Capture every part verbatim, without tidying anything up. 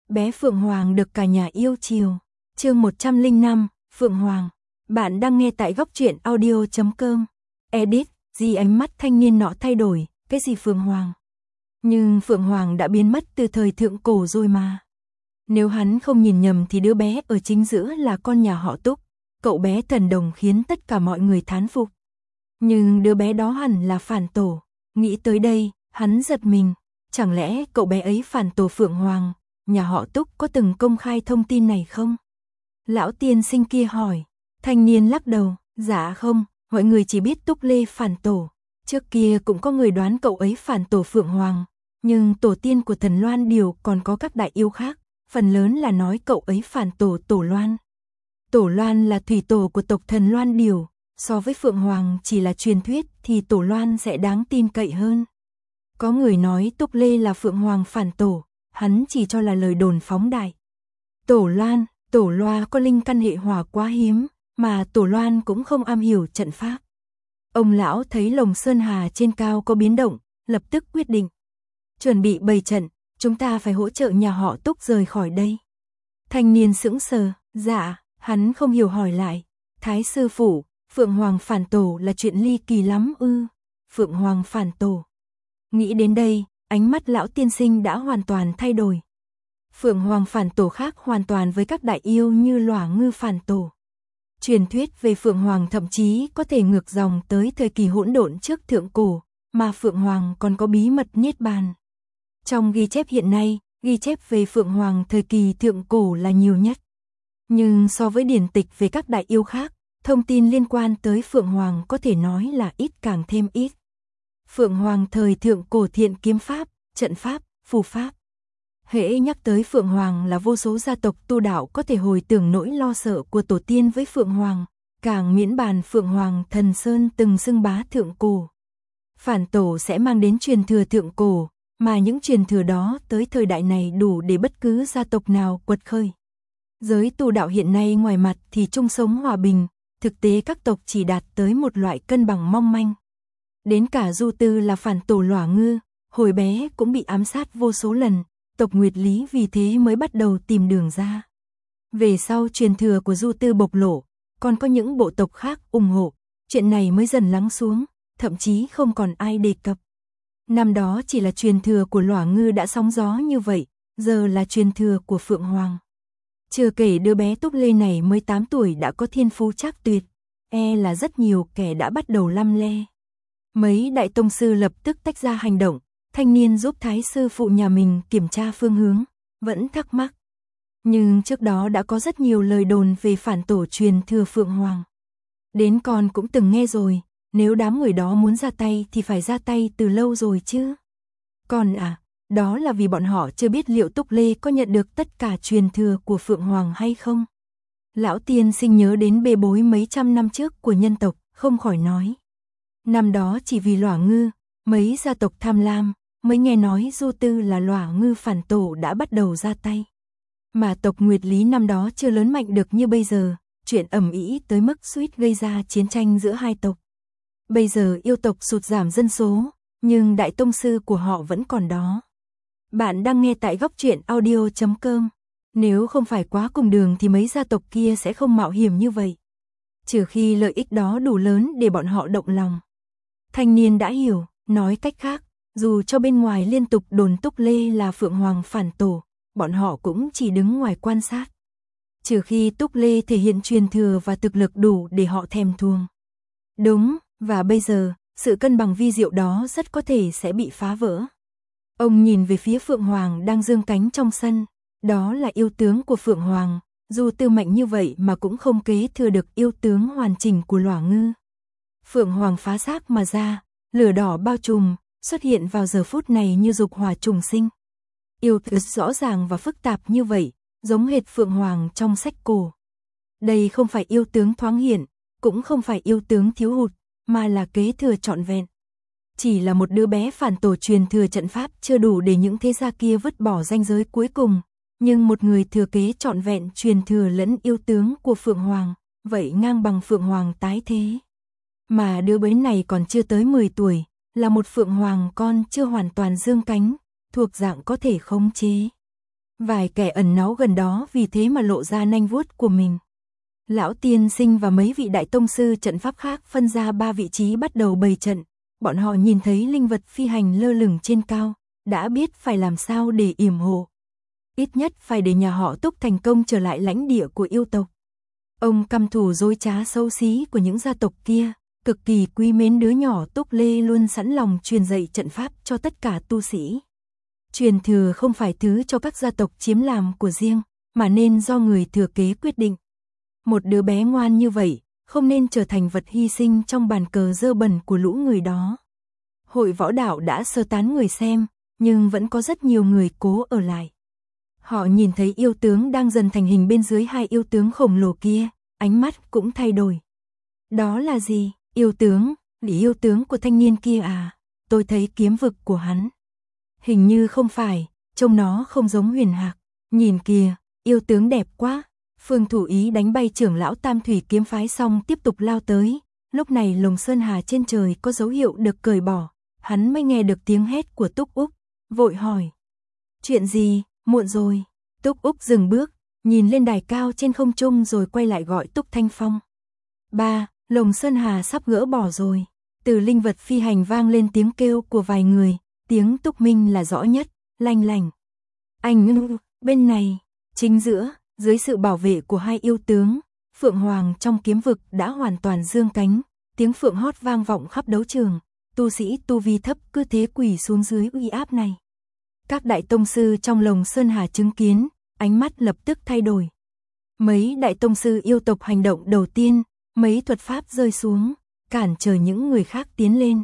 bé Phượng Hoàng được cả nhà yêu chiều. Chương một trăm lẻ năm, Phượng Hoàng. Bạn đang nghe tại góc truyện audio chấm com. Edit, gì ánh mắt thanh niên nọ thay đổi, cái gì Phượng Hoàng? Nhưng Phượng Hoàng đã biến mất từ thời thượng cổ rồi mà. Nếu hắn không nhìn nhầm thì đứa bé ở chính giữa là con nhà họ Túc, cậu bé thần đồng khiến tất cả mọi người thán phục. Nhưng đứa bé đó hẳn là phản tổ. Nghĩ tới đây, hắn giật mình. Chẳng lẽ cậu bé ấy phản tổ Phượng Hoàng? Nhà họ Túc có từng công khai thông tin này không? Lão tiên sinh kia hỏi. Thanh niên lắc đầu. Dạ không, mọi người chỉ biết Túc Lê phản tổ. Trước kia cũng có người đoán cậu ấy phản tổ Phượng Hoàng. Nhưng tổ tiên của thần Loan Điều còn có các đại yêu khác. Phần lớn là nói cậu ấy phản tổ Tổ Loan. Tổ Loan là thủy tổ của tộc thần Loan Điều. So với Phượng Hoàng chỉ là truyền thuyết thì Tổ Loan sẽ đáng tin cậy hơn. Có người nói Túc Lê là Phượng Hoàng phản tổ, hắn chỉ cho là lời đồn phóng đại. Tổ Loan, Tổ Loa có linh căn hệ hỏa quá hiếm, mà Tổ Loan cũng không am hiểu trận pháp. Ông lão thấy lồng sơn hà trên cao có biến động, lập tức quyết định. Chuẩn bị bày trận, chúng ta phải hỗ trợ nhà họ Túc rời khỏi đây. Thanh niên sững sờ, dạ, hắn không hiểu hỏi lại. Thái sư phụ, Phượng Hoàng phản tổ là chuyện ly kỳ lắm ư? Phượng Hoàng phản tổ. Nghĩ đến đây, ánh mắt lão tiên sinh đã hoàn toàn thay đổi. Phượng Hoàng phản tổ khác hoàn toàn với các đại yêu như Lỏa Ngư phản tổ. Truyền thuyết về Phượng Hoàng thậm chí có thể ngược dòng tới thời kỳ hỗn độn trước thượng cổ, mà Phượng Hoàng còn có bí mật niết bàn. Trong ghi chép hiện nay, ghi chép về Phượng Hoàng thời kỳ thượng cổ là nhiều nhất. Nhưng so với điển tịch về các đại yêu khác, thông tin liên quan tới Phượng Hoàng có thể nói là ít càng thêm ít. Phượng Hoàng thời thượng cổ thiện kiếm pháp, trận pháp, phù pháp. Hễ nhắc tới Phượng Hoàng là vô số gia tộc tu đạo có thể hồi tưởng nỗi lo sợ của tổ tiên với Phượng Hoàng, càng miễn bàn Phượng Hoàng thần Sơn từng xưng bá thượng cổ. Phản tổ sẽ mang đến truyền thừa thượng cổ, mà những truyền thừa đó tới thời đại này đủ để bất cứ gia tộc nào quật khởi. Giới tu đạo hiện nay ngoài mặt thì chung sống hòa bình, thực tế các tộc chỉ đạt tới một loại cân bằng mong manh. Đến cả Du Tư là phản tổ Lỏa Ngư, hồi bé cũng bị ám sát vô số lần, tộc Nguyệt Lý vì thế mới bắt đầu tìm đường ra. Về sau truyền thừa của Du Tư bộc lộ, còn có những bộ tộc khác ủng hộ, chuyện này mới dần lắng xuống, thậm chí không còn ai đề cập. Năm đó chỉ là truyền thừa của Lỏa Ngư đã sóng gió như vậy, giờ là truyền thừa của Phượng Hoàng. Chưa kể đứa bé Túc Lê này mới tám tuổi đã có thiên phú trác tuyệt, e là rất nhiều kẻ đã bắt đầu lăm le. Mấy đại tông sư lập tức tách ra hành động, thanh niên giúp thái sư phụ nhà mình kiểm tra phương hướng, vẫn thắc mắc. Nhưng trước đó đã có rất nhiều lời đồn về phản tổ truyền thừa Phượng Hoàng. Đến con cũng từng nghe rồi, nếu đám người đó muốn ra tay thì phải ra tay từ lâu rồi chứ. Còn à, đó là vì bọn họ chưa biết liệu Túc Lê có nhận được tất cả truyền thừa của Phượng Hoàng hay không. Lão tiên sinh nhớ đến bê bối mấy trăm năm trước của nhân tộc, không khỏi nói. Năm đó chỉ vì Lỏa Ngư, mấy gia tộc tham lam, mới nghe nói Du Tư là Lỏa Ngư phản tổ đã bắt đầu ra tay. Mà tộc Nguyệt Lý năm đó chưa lớn mạnh được như bây giờ, chuyện ầm ĩ tới mức suýt gây ra chiến tranh giữa hai tộc. Bây giờ yêu tộc sụt giảm dân số, nhưng đại tông sư của họ vẫn còn đó. Bạn đang nghe tại góc truyện audio chấm com. Nếu không phải quá cùng đường thì mấy gia tộc kia sẽ không mạo hiểm như vậy. Trừ khi lợi ích đó đủ lớn để bọn họ động lòng. Thanh niên đã hiểu, nói cách khác, dù cho bên ngoài liên tục đồn Túc Lê là Phượng Hoàng phản tổ, bọn họ cũng chỉ đứng ngoài quan sát. Trừ khi Túc Lê thể hiện truyền thừa và thực lực đủ để họ thèm thuồng. Đúng, và bây giờ, sự cân bằng vi diệu đó rất có thể sẽ bị phá vỡ. Ông nhìn về phía Phượng Hoàng đang dương cánh trong sân, đó là yêu tướng của Phượng Hoàng, dù Tư mạnh như vậy mà cũng không kế thừa được yêu tướng hoàn chỉnh của Lỏa Ngư. Phượng Hoàng phá xác mà ra, lửa đỏ bao trùm, xuất hiện vào giờ phút này như dục hỏa trùng sinh. Yêu tướng rõ ràng và phức tạp như vậy, giống hệt Phượng Hoàng trong sách cổ. Đây không phải yêu tướng thoáng hiện, cũng không phải yêu tướng thiếu hụt, mà là kế thừa trọn vẹn. Chỉ là một đứa bé phản tổ truyền thừa trận pháp chưa đủ để những thế gia kia vứt bỏ ranh giới cuối cùng, nhưng một người thừa kế trọn vẹn truyền thừa lẫn yêu tướng của Phượng Hoàng, vậy ngang bằng Phượng Hoàng tái thế. Mà đứa bé này còn chưa tới mười tuổi, là một Phượng Hoàng con chưa hoàn toàn dương cánh, thuộc dạng có thể khống chế. Vài kẻ ẩn náu gần đó vì thế mà lộ ra nanh vuốt của mình. Lão tiên sinh và mấy vị đại tông sư trận pháp khác phân ra ba vị trí bắt đầu bày trận. Bọn họ nhìn thấy linh vật phi hành lơ lửng trên cao, đã biết phải làm sao để yểm hộ. Ít nhất phải để nhà họ Túc thành công trở lại lãnh địa của yêu tộc. Ông căm thù dối trá xấu xí của những gia tộc kia, cực kỳ quý mến đứa nhỏ Túc Lê luôn sẵn lòng truyền dạy trận pháp cho tất cả tu sĩ. Truyền thừa không phải thứ cho các gia tộc chiếm làm của riêng, mà nên do người thừa kế quyết định. Một đứa bé ngoan như vậy, không nên trở thành vật hy sinh trong bàn cờ dơ bẩn của lũ người đó. Hội võ đạo đã sơ tán người xem, nhưng vẫn có rất nhiều người cố ở lại. Họ nhìn thấy yêu tướng đang dần thành hình bên dưới hai yêu tướng khổng lồ kia, ánh mắt cũng thay đổi. Đó là gì? Yêu tướng, lý yêu tướng của thanh niên kia à? Tôi thấy kiếm vực của hắn. Hình như không phải, trông nó không giống Huyền Hạc. Nhìn kìa, yêu tướng đẹp quá. Phương Thủ Ý đánh bay trưởng lão Tam Thủy kiếm phái xong tiếp tục lao tới. Lúc này lồng sơn hà trên trời có dấu hiệu được cởi bỏ. Hắn mới nghe được tiếng hét của Túc Úc, vội hỏi. Chuyện gì? Muộn rồi. Túc Úc dừng bước, nhìn lên đài cao trên không trung rồi quay lại gọi Túc Thanh Phong. Ba, lồng sơn hà sắp gỡ bỏ rồi. Từ linh vật phi hành vang lên tiếng kêu của vài người, tiếng Túc Minh là rõ nhất, lanh lành. Anh, bên này, chính giữa, dưới sự bảo vệ của hai yêu tướng, Phượng Hoàng trong kiếm vực đã hoàn toàn dương cánh, tiếng phượng hót vang vọng khắp đấu trường, tu sĩ tu vi thấp cứ thế quỳ xuống dưới uy áp này. Các đại tông sư trong lồng sơn hà chứng kiến, ánh mắt lập tức thay đổi. Mấy đại tông sư yêu tộc hành động đầu tiên, mấy thuật pháp rơi xuống, cản trở những người khác tiến lên.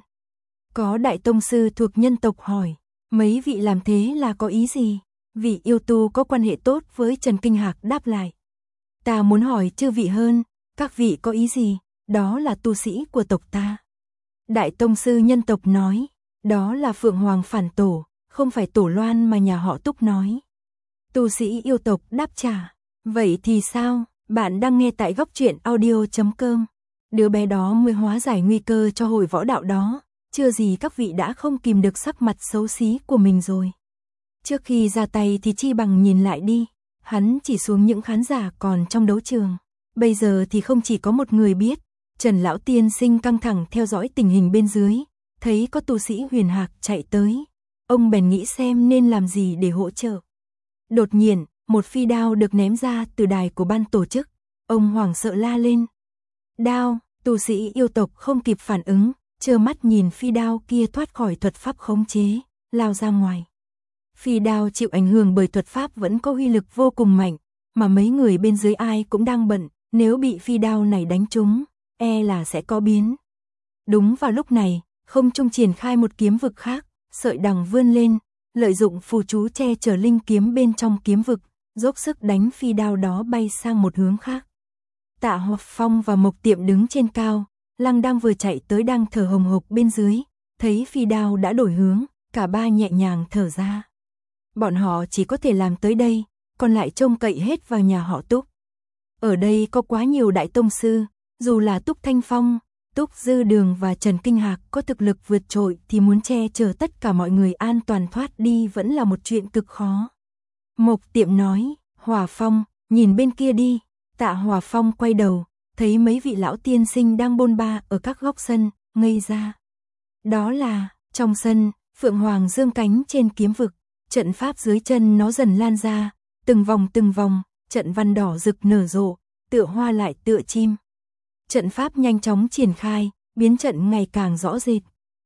Có đại tông sư thuộc nhân tộc hỏi, mấy vị làm thế là có ý gì? Vị yêu tu có quan hệ tốt với Trần Kinh Hạc đáp lại. Ta muốn hỏi chư vị hơn, các vị có ý gì? Đó là tu sĩ của tộc ta. Đại tông sư nhân tộc nói, đó là Phượng Hoàng phản tổ, không phải Tổ Loan mà nhà họ Túc nói. Tu sĩ yêu tộc đáp trả, vậy thì sao? Bạn đang nghe tại góc truyện audio chấm com. Đứa bé đó mới hóa giải nguy cơ cho hội võ đạo đó, chưa gì các vị đã không kìm được sắc mặt xấu xí của mình rồi. Trước khi ra tay thì chi bằng nhìn lại đi, hắn chỉ xuống những khán giả còn trong đấu trường. Bây giờ thì không chỉ có một người biết, Trần Lão Tiên Sinh căng thẳng theo dõi tình hình bên dưới, thấy có tu sĩ Huyền Hạc chạy tới. Ông bèn nghĩ xem nên làm gì để hỗ trợ. Đột nhiên, một phi đao được ném ra từ đài của ban tổ chức, ông hoảng sợ la lên. Đao, tu sĩ yêu tộc không kịp phản ứng, trơ mắt nhìn phi đao kia thoát khỏi thuật pháp khống chế, lao ra ngoài. Phi đao chịu ảnh hưởng bởi thuật pháp vẫn có uy lực vô cùng mạnh, mà mấy người bên dưới ai cũng đang bận, nếu bị phi đao này đánh trúng, e là sẽ có biến. Đúng vào lúc này, không trung triển khai một kiếm vực khác, sợi đằng vươn lên, lợi dụng phù chú che chở linh kiếm bên trong kiếm vực, dốc sức đánh phi đao đó bay sang một hướng khác. Tạ Hoạp Phong và Mộc Tiệm đứng trên cao, Lăng đang vừa chạy tới đang thở hồng hộc bên dưới, thấy phi đao đã đổi hướng, cả ba nhẹ nhàng thở ra. Bọn họ chỉ có thể làm tới đây, còn lại trông cậy hết vào nhà họ Túc. Ở đây có quá nhiều đại tông sư, dù là Túc Thanh Phong, Túc Dư Đường và Trần Kinh Hạc có thực lực vượt trội thì muốn che chở tất cả mọi người an toàn thoát đi vẫn là một chuyện cực khó. Mộc Tiệm nói, Hòa Phong, nhìn bên kia đi. Tạ Hòa Phong quay đầu, thấy mấy vị lão tiên sinh đang bôn ba ở các góc sân, ngây ra. Đó là, trong sân, Phượng Hoàng dương cánh trên kiếm vực, trận pháp dưới chân nó dần lan ra, từng vòng từng vòng, trận văn đỏ rực nở rộ, tựa hoa lại tựa chim. Trận pháp nhanh chóng triển khai, biến trận ngày càng rõ rệt.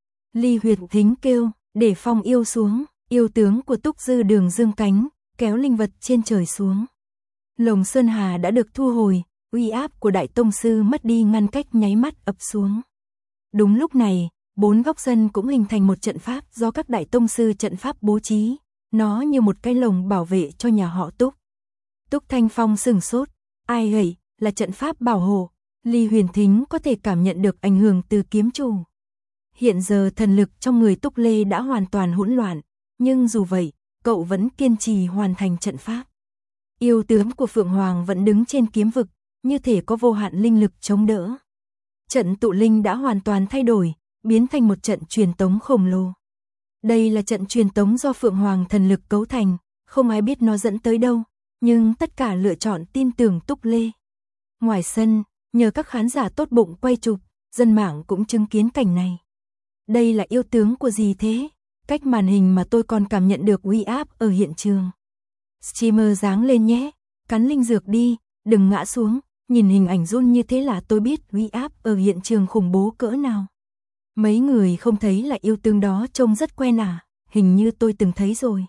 Ly Huyệt Thính kêu, để Phong yêu xuống, yêu tướng của Túc Dư Đường dương cánh, kéo linh vật trên trời xuống. Lồng Sơn Hà đã được thu hồi, uy áp của đại tông sư mất đi ngăn cách nháy mắt ập xuống. Đúng lúc này, bốn góc sân cũng hình thành một trận pháp do các đại tông sư trận pháp bố trí, nó như một cái lồng bảo vệ cho nhà họ Túc. Túc Thanh Phong sửng sốt, ai gầy, là trận pháp bảo hộ. Ly Huyền Thính có thể cảm nhận được ảnh hưởng từ kiếm chủ. Hiện giờ thần lực trong người Túc Lê đã hoàn toàn hỗn loạn, nhưng dù vậy, cậu vẫn kiên trì hoàn thành trận pháp. Yêu tướng của Phượng Hoàng vẫn đứng trên kiếm vực, như thể có vô hạn linh lực chống đỡ. Trận tụ linh đã hoàn toàn thay đổi, biến thành một trận truyền tống khổng lồ. Đây là trận truyền tống do Phượng Hoàng thần lực cấu thành, Không ai biết nó dẫn tới đâu, nhưng tất cả lựa chọn tin tưởng Túc Lê. Ngoài sân, nhờ các khán giả tốt bụng quay chụp, dân mạng cũng chứng kiến cảnh này. Đây là yêu tướng của gì thế? Cách màn hình mà tôi còn cảm nhận được uy áp ở hiện trường. Streamer giáng lên nhé, cắn linh dược đi, đừng ngã xuống. Nhìn hình ảnh run như thế là tôi biết uy áp ở hiện trường khủng bố cỡ nào. Mấy người không thấy là yêu tướng đó trông rất quen à? Hình như tôi từng thấy rồi.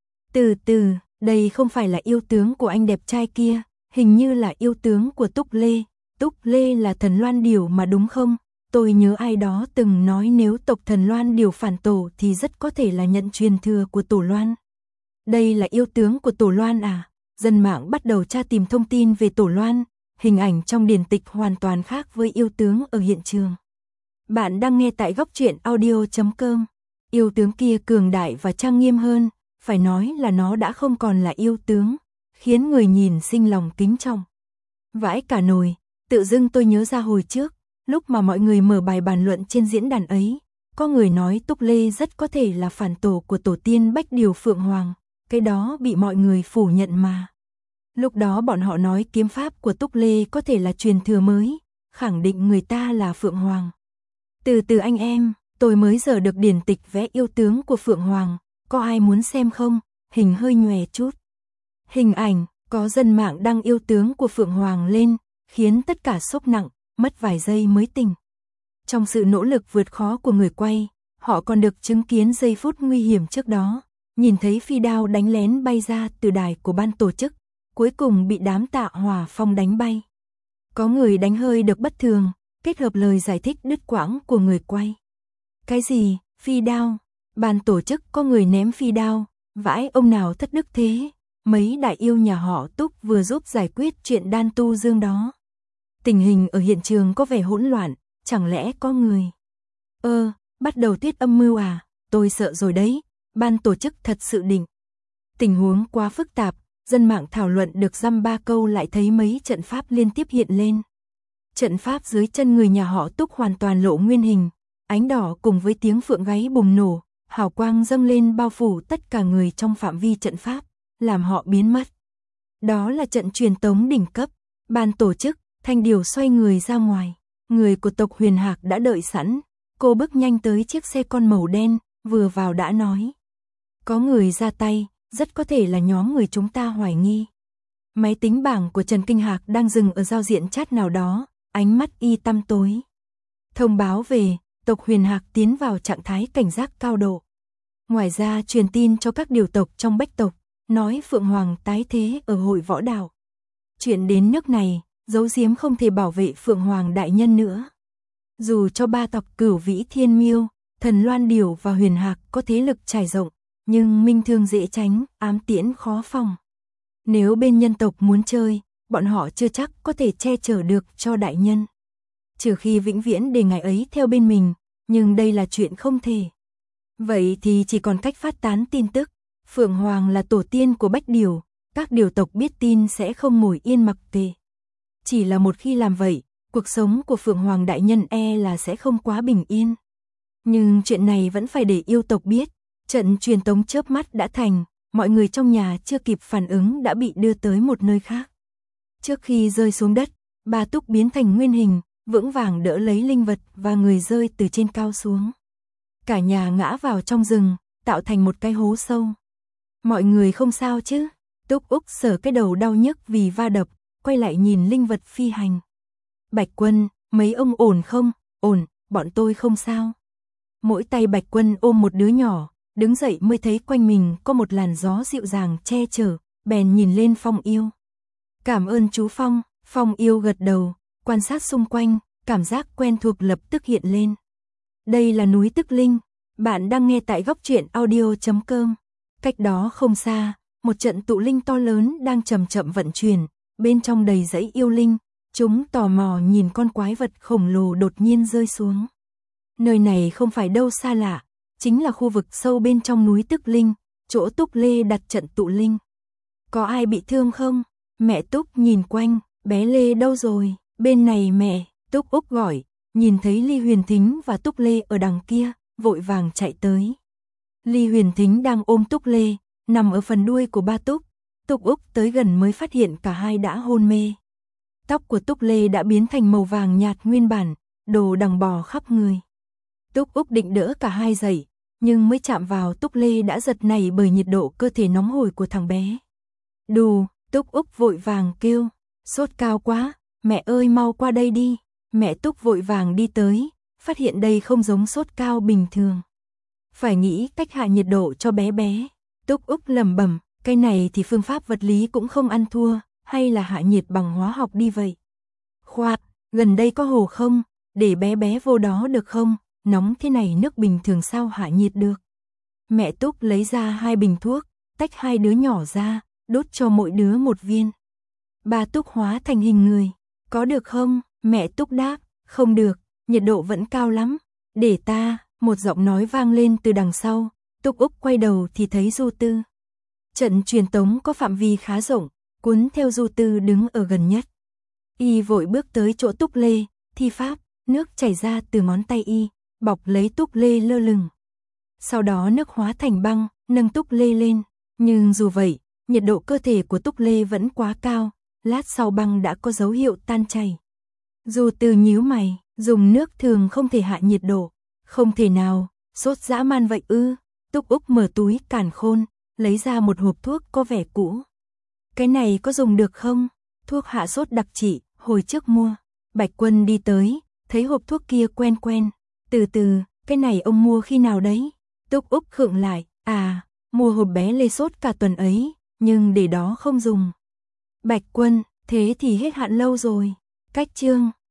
Từ từ, đây không phải là yêu tướng của anh đẹp trai kia, hình như là yêu tướng của Túc Lê. Túc Lê là thần Loan Điểu mà đúng không? Tôi nhớ ai đó từng nói nếu tộc thần Loan Điểu phản tổ thì rất có thể là nhận truyền thừa của Tổ Loan. Đây là yêu tướng của Tổ Loan à? Dân mạng bắt đầu tra tìm thông tin về Tổ Loan. Hình ảnh trong điển tịch hoàn toàn khác với yêu tướng ở hiện trường. Bạn đang nghe tại góc truyện audio chấm com. Yêu tướng kia cường đại và trang nghiêm hơn, phải nói là nó đã không còn là yêu tướng, khiến người nhìn sinh lòng kính trọng. Vãi cả nồi, tự dưng tôi nhớ ra hồi trước, lúc mà mọi người mở bài bàn luận trên diễn đàn ấy, có người nói Túc Lê rất có thể là phản tổ của tổ tiên Bách Điều Phượng Hoàng, cái đó bị mọi người phủ nhận mà. Lúc đó bọn họ nói kiếm pháp của Túc Lê có thể là truyền thừa mới, khẳng định người ta là Phượng Hoàng. Từ từ anh em, tôi mới giờ được điển tịch vẽ yêu tướng của Phượng Hoàng, có ai muốn xem không? Hình hơi nhòe chút. Hình ảnh, có dân mạng đăng yêu tướng của Phượng Hoàng lên, khiến tất cả sốc nặng, mất vài giây mới tỉnh. Trong sự nỗ lực vượt khó của người quay, họ còn được chứng kiến giây phút nguy hiểm trước đó, nhìn thấy phi đao đánh lén bay ra từ đài của ban tổ chức, cuối cùng bị đám Tạ Hỏa Phong đánh bay. Có người đánh hơi được bất thường, kết hợp lời giải thích đứt quãng của người quay. Cái gì? Phi đao? Ban tổ chức có người ném phi đao, vãi ông nào thất đức thế? Mấy đại yêu nhà họ Túc vừa giúp giải quyết chuyện đan tu dương đó. Tình hình ở hiện trường có vẻ hỗn loạn, chẳng lẽ có người... Ơ, bắt đầu tiết âm mưu à? Tôi sợ rồi đấy, ban tổ chức thật sự định. Tình huống quá phức tạp, dân mạng thảo luận được dăm ba câu lại thấy mấy trận pháp liên tiếp hiện lên. Trận pháp dưới chân người nhà họ Túc hoàn toàn lộ nguyên hình, ánh đỏ cùng với tiếng phượng gáy bùng nổ, hào quang dâng lên bao phủ tất cả người trong phạm vi trận pháp, làm họ biến mất. Đó là trận truyền tống đỉnh cấp, ban tổ chức, Thanh Điều xoay người ra ngoài, người của tộc Huyền Hạc đã đợi sẵn, cô bước nhanh tới chiếc xe con màu đen, vừa vào đã nói. Có người ra tay, rất có thể là nhóm người chúng ta hoài nghi. Máy tính bảng của Trần Kinh Hạc đang dừng ở giao diện chat nào đó, ánh mắt y tăm tối. Thông báo về, tộc Huyền Hạc tiến vào trạng thái cảnh giác cao độ. Ngoài ra truyền tin cho các điều tộc trong Bách tộc, nói Phượng Hoàng tái thế ở hội võ đạo. Chuyện đến nước này, giấu giếm không thể bảo vệ Phượng Hoàng đại nhân nữa. Dù cho ba tộc Cửu Vĩ Thiên Miêu, Thần Loan Điểu và Huyền Hạc có thế lực trải rộng, nhưng minh thương dễ tránh, ám tiễn khó phòng. Nếu bên nhân tộc muốn chơi, bọn họ chưa chắc có thể che chở được cho đại nhân. Trừ khi vĩnh viễn để ngài ấy theo bên mình, nhưng đây là chuyện không thể. Vậy thì chỉ còn cách phát tán tin tức. Phượng Hoàng là tổ tiên của Bách Điều, các điều tộc biết tin sẽ không ngồi yên mặc kệ. Chỉ là một khi làm vậy, cuộc sống của Phượng Hoàng đại nhân e là sẽ không quá bình yên. Nhưng chuyện này vẫn phải để yêu tộc biết. Trận truyền tống chớp mắt đã thành, mọi người trong nhà chưa kịp phản ứng đã bị đưa tới một nơi khác. Trước khi rơi xuống đất, bà Túc biến thành nguyên hình, vững vàng đỡ lấy linh vật và người rơi từ trên cao xuống. Cả nhà ngã vào trong rừng, tạo thành một cái hố sâu. Mọi người không sao chứ? Túc Úc sờ cái đầu đau nhức vì va đập, quay lại nhìn linh vật phi hành. Bạch Quân, mấy ông ổn không? Ổn, bọn tôi không sao. Mỗi tay Bạch Quân ôm một đứa nhỏ, đứng dậy mới thấy quanh mình có một làn gió dịu dàng che chở, bèn nhìn lên Phong Yêu. Cảm ơn chú Phong, Phong Yêu gật đầu, quan sát xung quanh, cảm giác quen thuộc lập tức hiện lên. Đây là núi Tức Linh, bạn đang nghe tại góc truyện audio chấm com. Cách đó không xa, một trận tụ linh to lớn đang chậm chậm vận chuyển, bên trong đầy dãy yêu linh, chúng tò mò nhìn con quái vật khổng lồ đột nhiên rơi xuống. Nơi này không phải đâu xa lạ, chính là khu vực sâu bên trong núi Tức Linh, chỗ Túc Lê đặt trận tụ linh. Có ai bị thương không? Mẹ Túc nhìn quanh, bé Lê đâu rồi? Bên này mẹ, Túc Úc gọi, nhìn thấy Ly Huyền Thính và Túc Lê ở đằng kia, vội vàng chạy tới. Ly Huyền Thính đang ôm Túc Lê, nằm ở phần đuôi của ba Túc. Túc Úc tới gần mới phát hiện cả hai đã hôn mê. Tóc của Túc Lê đã biến thành màu vàng nhạt nguyên bản, đồ đằng bò khắp người. Túc Úc định đỡ cả hai dậy, nhưng mới chạm vào Túc Lê đã giật nảy bởi nhiệt độ cơ thể nóng hổi của thằng bé. Đù, Túc Úc vội vàng kêu, sốt cao quá, mẹ ơi mau qua đây đi. Mẹ Túc vội vàng đi tới, phát hiện đây không giống sốt cao bình thường. Phải nghĩ cách hạ nhiệt độ cho bé bé. Túc Úc lẩm bẩm, cái này thì phương pháp vật lý cũng không ăn thua, hay là hạ nhiệt bằng hóa học đi vậy. Khoát, gần đây có hồ không, để bé bé vô đó được không, nóng thế này nước bình thường sao hạ nhiệt được. Mẹ Túc lấy ra hai bình thuốc, tách hai đứa nhỏ ra, đốt cho mỗi đứa một viên. Bà Túc hóa thành hình người, có được không? Mẹ Túc đáp, không được, nhiệt độ vẫn cao lắm. Để ta, một giọng nói vang lên từ đằng sau. Túc Úc quay đầu thì thấy Du Tư. Trận truyền tống có phạm vi khá rộng, cuốn theo Du Tư đứng ở gần nhất. Y vội bước tới chỗ Túc Lê, thi pháp, nước chảy ra từ ngón tay Y, bọc lấy Túc Lê lơ lửng. Sau đó nước hóa thành băng, nâng Túc Lê lên. Nhưng dù vậy, nhiệt độ cơ thể của Túc Lê vẫn quá cao, lát sau băng đã có dấu hiệu tan chảy. Du Tư nhíu mày, dùng nước thường không thể hạ nhiệt độ. Không thể nào, sốt dã man vậy ư. Túc Úc mở túi càn khôn, lấy ra một hộp thuốc có vẻ cũ. Cái này có dùng được không? Thuốc hạ sốt đặc trị, hồi trước mua. Bạch Quân đi tới, thấy hộp thuốc kia quen quen. Từ từ, cái này ông mua khi nào đấy? Túc Úc khựng lại, à, mua hộp bé lê sốt cả tuần ấy, nhưng để đó không dùng. Bạch Quân, thế thì hết hạn lâu rồi. Cách chương